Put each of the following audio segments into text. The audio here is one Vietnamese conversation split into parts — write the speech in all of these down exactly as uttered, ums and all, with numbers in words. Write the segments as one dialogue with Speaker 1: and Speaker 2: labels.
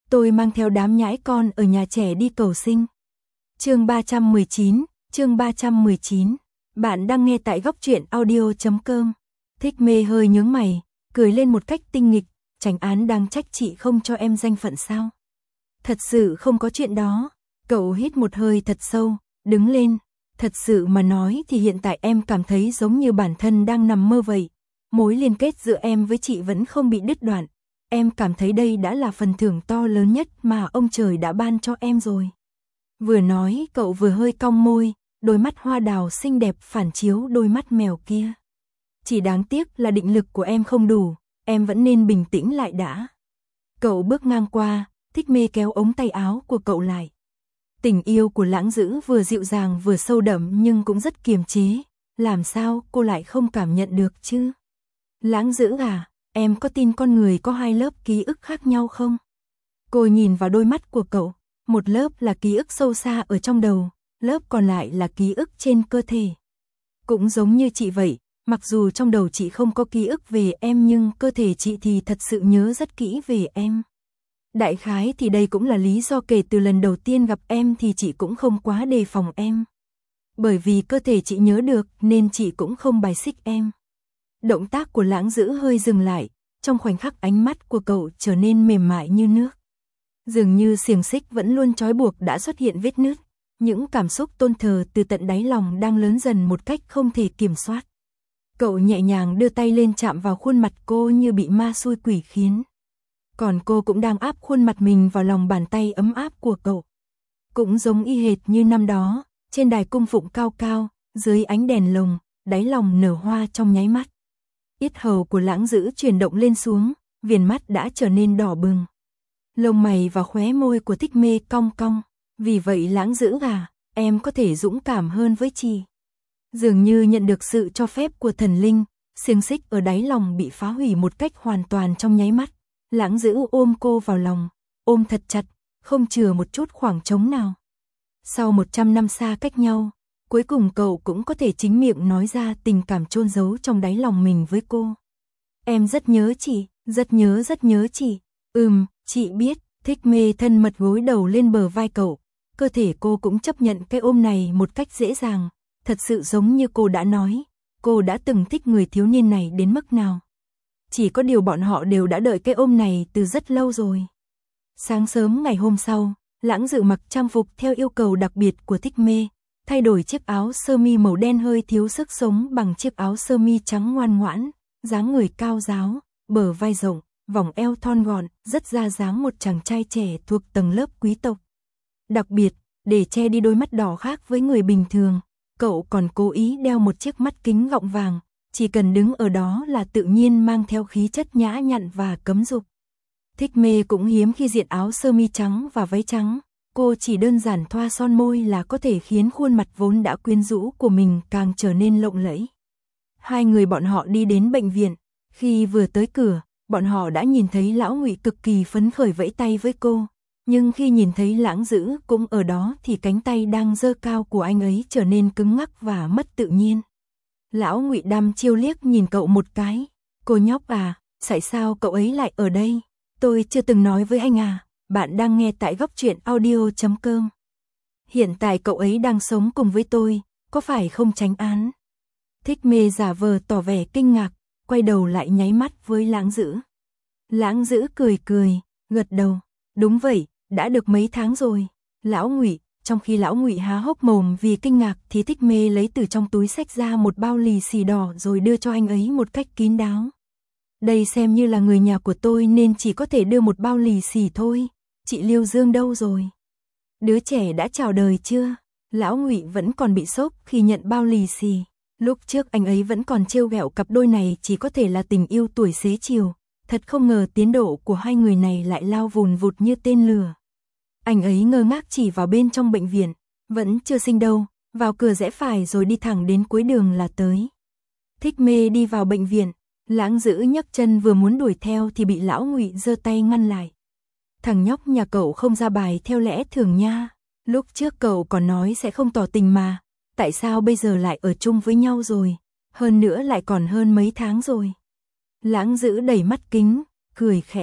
Speaker 1: tôi mang theo đám nhãi con ở nhà trẻ đi cầu sinh. Chương ba trăm mười chín, chương ba trăm mười chín. Bạn đang nghe tại góc truyện audio chấm com. Thích Mê hơi nhướng mày, cười lên một cách tinh nghịch, Chánh án đang trách chị không cho em danh phận sao? Thật sự không có chuyện đó. Cậu hít một hơi thật sâu, đứng lên. Thật sự mà nói thì hiện tại em cảm thấy giống như bản thân đang nằm mơ vậy. Mối liên kết giữa em với chị vẫn không bị đứt đoạn. Em cảm thấy đây đã là phần thưởng to lớn nhất mà ông trời đã ban cho em rồi. Vừa nói cậu vừa hơi cong môi, đôi mắt hoa đào xinh đẹp phản chiếu đôi mắt mèo kia. Chỉ đáng tiếc là định lực của em không đủ, em vẫn nên bình tĩnh lại đã. Cậu bước ngang qua, Thích Mê kéo ống tay áo của cậu lại. Tình yêu của Lãng Dữ vừa dịu dàng vừa sâu đậm nhưng cũng rất kiềm chế. Làm sao cô lại không cảm nhận được chứ? Lãng Dữ à, em có tin con người có hai lớp ký ức khác nhau không? Cô nhìn vào đôi mắt của cậu. Một lớp là ký ức sâu xa ở trong đầu, lớp còn lại là ký ức trên cơ thể. Cũng giống như chị vậy, mặc dù trong đầu chị không có ký ức về em nhưng cơ thể chị thì thật sự nhớ rất kỹ về em. Đại khái thì đây cũng là lý do kể từ lần đầu tiên gặp em thì chị cũng không quá đề phòng em. Bởi vì cơ thể chị nhớ được nên chị cũng không bài xích em. Động tác của Lãng Dữ hơi dừng lại, trong khoảnh khắc ánh mắt của cậu trở nên mềm mại như nước. Dường như xiềng xích vẫn luôn trói buộc đã xuất hiện vết nứt, những cảm xúc tôn thờ từ tận đáy lòng đang lớn dần một cách không thể kiểm soát. Cậu nhẹ nhàng đưa tay lên chạm vào khuôn mặt cô như bị ma xui quỷ khiến. Còn cô cũng đang áp khuôn mặt mình vào lòng bàn tay ấm áp của cậu. Cũng giống y hệt như năm đó, trên đài cung phụng cao cao, dưới ánh đèn lồng, đáy lòng nở hoa trong nháy mắt. Yết hầu của Lãng Dữ chuyển động lên xuống, viền mắt đã trở nên đỏ bừng. Lông mày và khóe môi của Thích Mê cong cong. Vì vậy Lãng Dữ à, em có thể dũng cảm hơn với chị. Dường như nhận được sự cho phép của thần linh, xiềng xích ở đáy lòng bị phá hủy một cách hoàn toàn trong nháy mắt. Lãng Dữ ôm cô vào lòng, ôm thật chặt, không chừa một chút khoảng trống nào. Sau một trăm năm xa cách nhau, cuối cùng cậu cũng có thể chính miệng nói ra tình cảm chôn giấu trong đáy lòng mình với cô. Em rất nhớ chị, rất nhớ rất nhớ chị. Ừm, chị biết. Thích Mê thân mật gối đầu lên bờ vai cậu. Cơ thể cô cũng chấp nhận cái ôm này một cách dễ dàng. Thật sự giống như cô đã nói, cô đã từng thích người thiếu niên này đến mức nào. Chỉ có điều bọn họ đều đã đợi cái ôm này từ rất lâu rồi. Sáng sớm ngày hôm sau, Lãng Dữ mặc trang phục theo yêu cầu đặc biệt của Thích Mê, thay đổi chiếc áo sơ mi màu đen hơi thiếu sức sống bằng chiếc áo sơ mi trắng ngoan ngoãn, dáng người cao ráo, bờ vai rộng, vòng eo thon gọn, rất ra dáng một chàng trai trẻ thuộc tầng lớp quý tộc. Đặc biệt, để che đi đôi mắt đỏ khác với người bình thường, cậu còn cố ý đeo một chiếc mắt kính gọng vàng, chỉ cần đứng ở đó là tự nhiên mang theo khí chất nhã nhặn và cấm dục. Thích Mê cũng hiếm khi diện áo sơ mi trắng và váy trắng, cô chỉ đơn giản thoa son môi là có thể khiến khuôn mặt vốn đã quyến rũ của mình càng trở nên lộng lẫy. Hai người bọn họ đi đến bệnh viện, khi vừa tới cửa, bọn họ đã nhìn thấy Lão Ngụy cực kỳ phấn khởi vẫy tay với cô, nhưng khi nhìn thấy Lãng Dữ cũng ở đó thì cánh tay đang giơ cao của anh ấy trở nên cứng ngắc và mất tự nhiên. Lão Ngụy đăm chiêu liếc nhìn cậu một cái. Cô nhóc à, tại sao cậu ấy lại ở đây? Tôi chưa từng nói với anh à, bạn đang nghe tại góc truyện audio chấm com. Hiện tại cậu ấy đang sống cùng với tôi, có phải không Chánh án? Thích Mê giả vờ tỏ vẻ kinh ngạc, quay đầu lại nháy mắt với Lãng Dữ. Lãng Dữ cười cười, gật đầu. Đúng vậy, đã được mấy tháng rồi. Lão Ngụy, trong khi Lão Ngụy há hốc mồm vì kinh ngạc thì Thích Mê lấy từ trong túi xách ra một bao lì xì đỏ rồi đưa cho anh ấy một cách kín đáo. Đây xem như là người nhà của tôi nên chỉ có thể đưa một bao lì xì thôi. Chị Liêu Dương đâu rồi? Đứa trẻ đã chào đời chưa? Lão Ngụy vẫn còn bị sốc khi nhận bao lì xì. Lúc trước anh ấy vẫn còn trêu ghẹo cặp đôi này chỉ có thể là tình yêu tuổi xế chiều. Thật không ngờ tiến độ của hai người này lại lao vùn vụt như tên lửa. Anh ấy ngơ ngác chỉ vào bên trong bệnh viện. Vẫn chưa sinh đâu, vào cửa rẽ phải rồi đi thẳng đến cuối đường là tới. Thích Mê đi vào bệnh viện. Lãng Dữ nhấc chân vừa muốn đuổi theo thì bị Lão Ngụy giơ tay ngăn lại. Thằng nhóc nhà cậu không ra bài theo lẽ thường nha. Lúc trước cậu còn nói sẽ không tỏ tình mà. Tại sao bây giờ lại ở chung với nhau rồi? Hơn nữa lại còn hơn mấy tháng rồi. Lãng Dữ đẩy mắt kính, cười khẽ.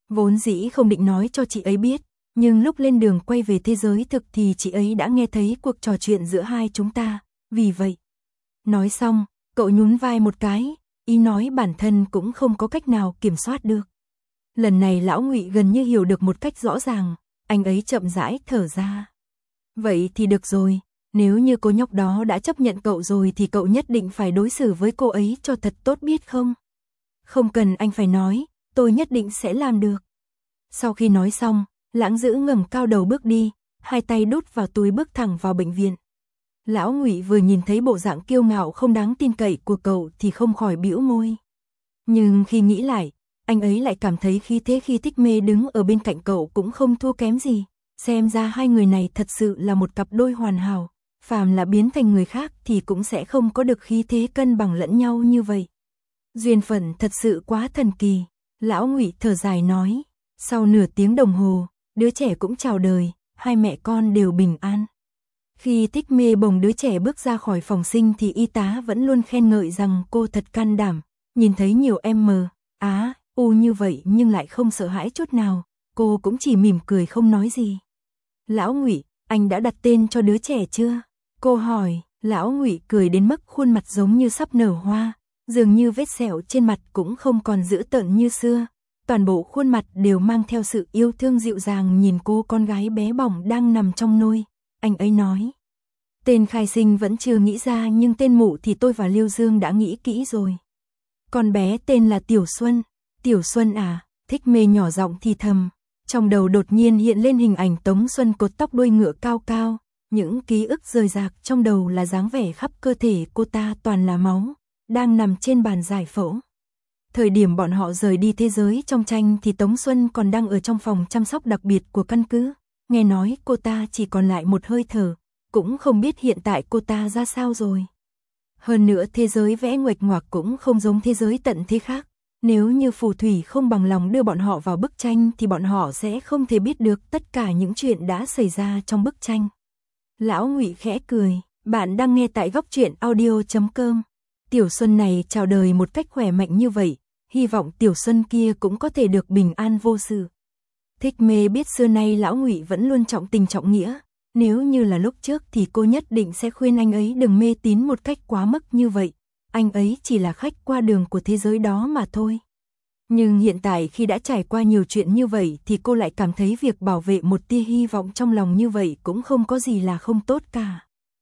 Speaker 1: Vốn dĩ không định nói cho chị ấy biết, nhưng lúc lên đường quay về thế giới thực thì chị ấy đã nghe thấy cuộc trò chuyện giữa hai chúng ta, vì vậy. Nói xong, cậu nhún vai một cái, ý nói bản thân cũng không có cách nào kiểm soát được. Lần này lão Ngụy gần như hiểu được một cách rõ ràng, anh ấy chậm rãi thở ra. Vậy thì được rồi, nếu như cô nhóc đó đã chấp nhận cậu rồi thì cậu nhất định phải đối xử với cô ấy cho thật tốt biết không? Không cần anh phải nói, tôi nhất định sẽ làm được. Sau khi nói xong, Lãng Dữ ngẩng cao đầu bước đi, hai tay đút vào túi bước thẳng vào bệnh viện. Lão Ngụy vừa nhìn thấy bộ dạng kiêu ngạo không đáng tin cậy của cậu thì không khỏi bĩu môi. Nhưng khi nghĩ lại, anh ấy lại cảm thấy khí thế khi Thích Mê đứng ở bên cạnh cậu cũng không thua kém gì. Xem ra hai người này thật sự là một cặp đôi hoàn hảo, phàm là biến thành người khác thì cũng sẽ không có được khí thế cân bằng lẫn nhau như vậy. Duyên phận thật sự quá thần kỳ, lão Ngụy thở dài nói. Sau nửa tiếng đồng hồ, đứa trẻ cũng chào đời, hai mẹ con đều bình an. Khi Thích Mê bồng đứa trẻ bước ra khỏi phòng sinh thì y tá vẫn luôn khen ngợi rằng cô thật can đảm, nhìn thấy nhiều em mờ, á, u như vậy nhưng lại không sợ hãi chút nào, cô cũng chỉ mỉm cười không nói gì. Lão Ngụy, anh đã đặt tên cho đứa trẻ chưa? Cô hỏi, lão Ngụy cười đến mức khuôn mặt giống như sắp nở hoa, dường như vết sẹo trên mặt cũng không còn dữ tợn như xưa. Toàn bộ khuôn mặt đều mang theo sự yêu thương dịu dàng nhìn cô con gái bé bỏng đang nằm trong nôi. Anh ấy nói, tên khai sinh vẫn chưa nghĩ ra nhưng tên mụ thì tôi và Liêu Dương đã nghĩ kỹ rồi. Con bé tên là Tiểu Xuân. Tiểu Xuân à, Thích Mê nhỏ giọng thì thầm. Trong đầu đột nhiên hiện lên hình ảnh Tống Xuân cột tóc đuôi ngựa cao cao. Những ký ức rời rạc trong đầu là dáng vẻ khắp cơ thể cô ta toàn là máu, đang nằm trên bàn giải phẫu. Thời điểm bọn họ rời đi thế giới trong tranh thì Tống Xuân còn đang ở trong phòng chăm sóc đặc biệt của căn cứ. Nghe nói cô ta chỉ còn lại một hơi thở, cũng không biết hiện tại cô ta ra sao rồi. Hơn nữa thế giới vẽ nguệch ngoạc cũng không giống thế giới tận thế khác. Nếu như phù thủy không bằng lòng đưa bọn họ vào bức tranh thì bọn họ sẽ không thể biết được tất cả những chuyện đã xảy ra trong bức tranh. Lão Ngụy khẽ cười, bạn đang nghe tại góc truyện audio chấm com. Tiểu Xuân này chào đời một cách khỏe mạnh như vậy, hy vọng Tiểu Xuân kia cũng có thể được bình an vô sự. Thích Mê biết xưa nay lão Ngụy vẫn luôn trọng tình trọng nghĩa, nếu như là lúc trước thì cô nhất định sẽ khuyên anh ấy đừng mê tín một cách quá mức như vậy, anh ấy chỉ là khách qua đường của thế giới đó mà thôi. Nhưng hiện tại khi đã trải qua nhiều chuyện như vậy thì cô lại cảm thấy việc bảo vệ một tia hy vọng trong lòng như vậy cũng không có gì là không tốt cả.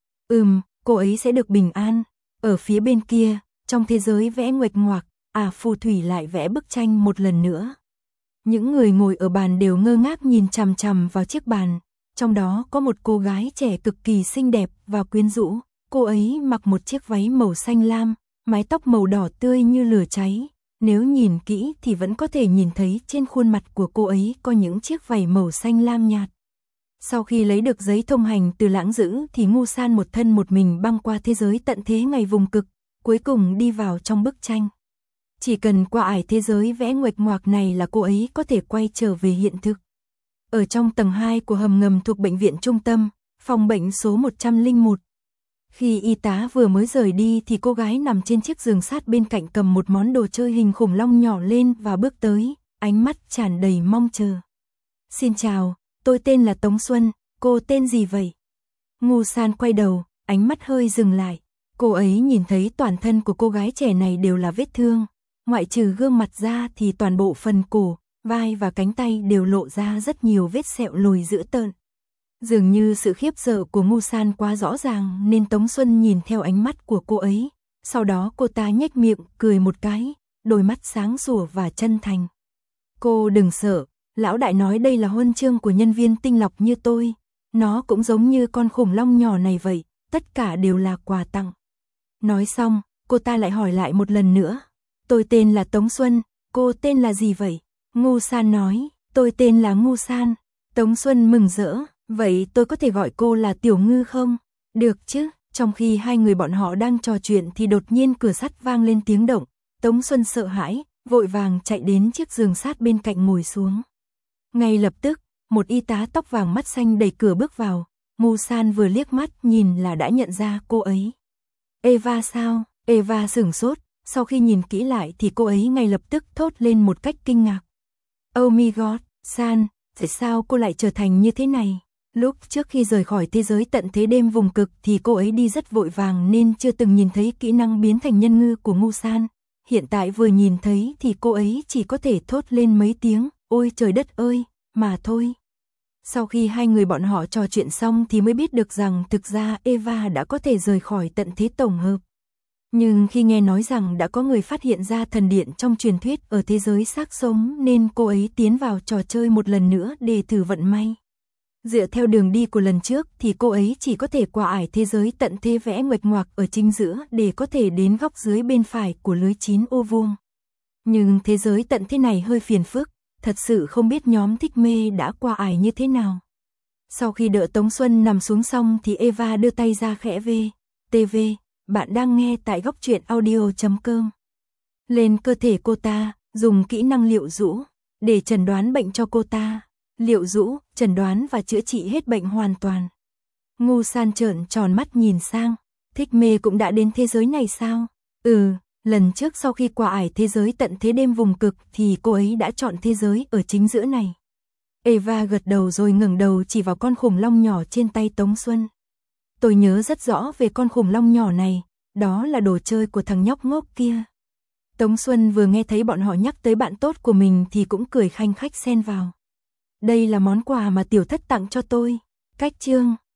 Speaker 1: Ừm, cô ấy sẽ được bình an. Ở phía bên kia, trong thế giới vẽ nguệch ngoạc, à phù thủy lại vẽ bức tranh một lần nữa. Những người ngồi ở bàn đều ngơ ngác nhìn chằm chằm vào chiếc bàn, trong đó có một cô gái trẻ cực kỳ xinh đẹp và quyến rũ, cô ấy mặc một chiếc váy màu xanh lam, mái tóc màu đỏ tươi như lửa cháy, nếu nhìn kỹ thì vẫn có thể nhìn thấy trên khuôn mặt của cô ấy có những chiếc vảy màu xanh lam nhạt. Sau khi lấy được giấy thông hành từ Lãng Dữ thì Ngu San một thân một mình băng qua thế giới tận thế ngày vùng cực, cuối cùng đi vào trong bức tranh. Chỉ cần qua ải thế giới vẽ nguệch ngoạc này là cô ấy có thể quay trở về hiện thực. Ở trong tầng hai của hầm ngầm thuộc bệnh viện trung tâm, phòng bệnh số một trăm lẻ một. Khi y tá vừa mới rời đi thì cô gái nằm trên chiếc giường sát bên cạnh cầm một món đồ chơi hình khủng long nhỏ lên và bước tới, ánh mắt tràn đầy mong chờ. Xin chào, tôi tên là Tống Xuân, cô tên gì vậy? Ngu San quay đầu, ánh mắt hơi dừng lại. Cô ấy nhìn thấy toàn thân của cô gái trẻ này đều là vết thương. Ngoại trừ gương mặt ra thì toàn bộ phần cổ, vai và cánh tay đều lộ ra rất nhiều vết sẹo lồi dữ tợn. Dường như sự khiếp sợ của Ngu San quá rõ ràng nên Tống Xuân nhìn theo ánh mắt của cô ấy. Sau đó cô ta nhếch miệng, cười một cái, đôi mắt sáng sủa và chân thành. Cô đừng sợ, lão đại nói đây là huân chương của nhân viên tinh lọc như tôi. Nó cũng giống như con khủng long nhỏ này vậy, tất cả đều là quà tặng. Nói xong, cô ta lại hỏi lại một lần nữa. Tôi tên là Tống Xuân, cô tên là gì vậy? Ngu San nói, tôi tên là Ngu San. Tống Xuân mừng rỡ, vậy tôi có thể gọi cô là Tiểu Ngư không? Được chứ, trong khi hai người bọn họ đang trò chuyện thì đột nhiên cửa sắt vang lên tiếng động. Tống Xuân sợ hãi, vội vàng chạy đến chiếc giường sát bên cạnh ngồi xuống. Ngay lập tức, một y tá tóc vàng mắt xanh đẩy cửa bước vào. Ngu San vừa liếc mắt nhìn là đã nhận ra cô ấy. Eva sao? Eva sửng sốt, sau khi nhìn kỹ lại thì cô ấy ngay lập tức thốt lên một cách kinh ngạc. Oh my god, San, tại sao cô lại trở thành như thế này? Lúc trước khi rời khỏi thế giới tận thế đêm vùng cực thì cô ấy đi rất vội vàng nên chưa từng nhìn thấy kỹ năng biến thành nhân ngư của Ngu San. Hiện tại vừa nhìn thấy thì cô ấy chỉ có thể thốt lên mấy tiếng, ôi trời đất ơi, mà thôi. Sau khi hai người bọn họ trò chuyện xong thì mới biết được rằng thực ra Eva đã có thể rời khỏi tận thế tổng hợp. Nhưng khi nghe nói rằng đã có người phát hiện ra thần điện trong truyền thuyết ở thế giới xác sống nên cô ấy tiến vào trò chơi một lần nữa để thử vận may. Dựa theo đường đi của lần trước thì cô ấy chỉ có thể qua ải thế giới tận thế vẽ nguệch ngoạc ở chính giữa để có thể đến góc dưới bên phải của lưới chín ô vuông. Nhưng thế giới tận thế này hơi phiền phức, thật sự không biết nhóm Thích Mê đã qua ải như thế nào. Sau khi đợi Tống Xuân nằm xuống xong thì Eva đưa tay ra khẽ vê, tê vê, bạn đang nghe tại góc truyện audio chấm com. Lên cơ thể cô ta, dùng kỹ năng liệu rũ, để chẩn đoán bệnh cho cô ta. Liệu rũ, chẩn đoán và chữa trị hết bệnh hoàn toàn. Ngu San trợn tròn mắt nhìn sang, Thích Mê cũng đã đến thế giới này sao? Ừ, lần trước sau khi qua ải thế giới tận thế đêm vùng cực thì cô ấy đã chọn thế giới ở chính giữa này. Eva gật đầu rồi ngẩng đầu chỉ vào con khủng long nhỏ trên tay Tống Xuân. Tôi nhớ rất rõ về con khủng long nhỏ này, đó là đồ chơi của thằng nhóc ngốc kia. Tống Xuân vừa nghe thấy bọn họ nhắc tới bạn tốt của mình thì cũng cười khanh khách xen vào. Đây là món quà mà tiểu thất tặng cho tôi. Cách chương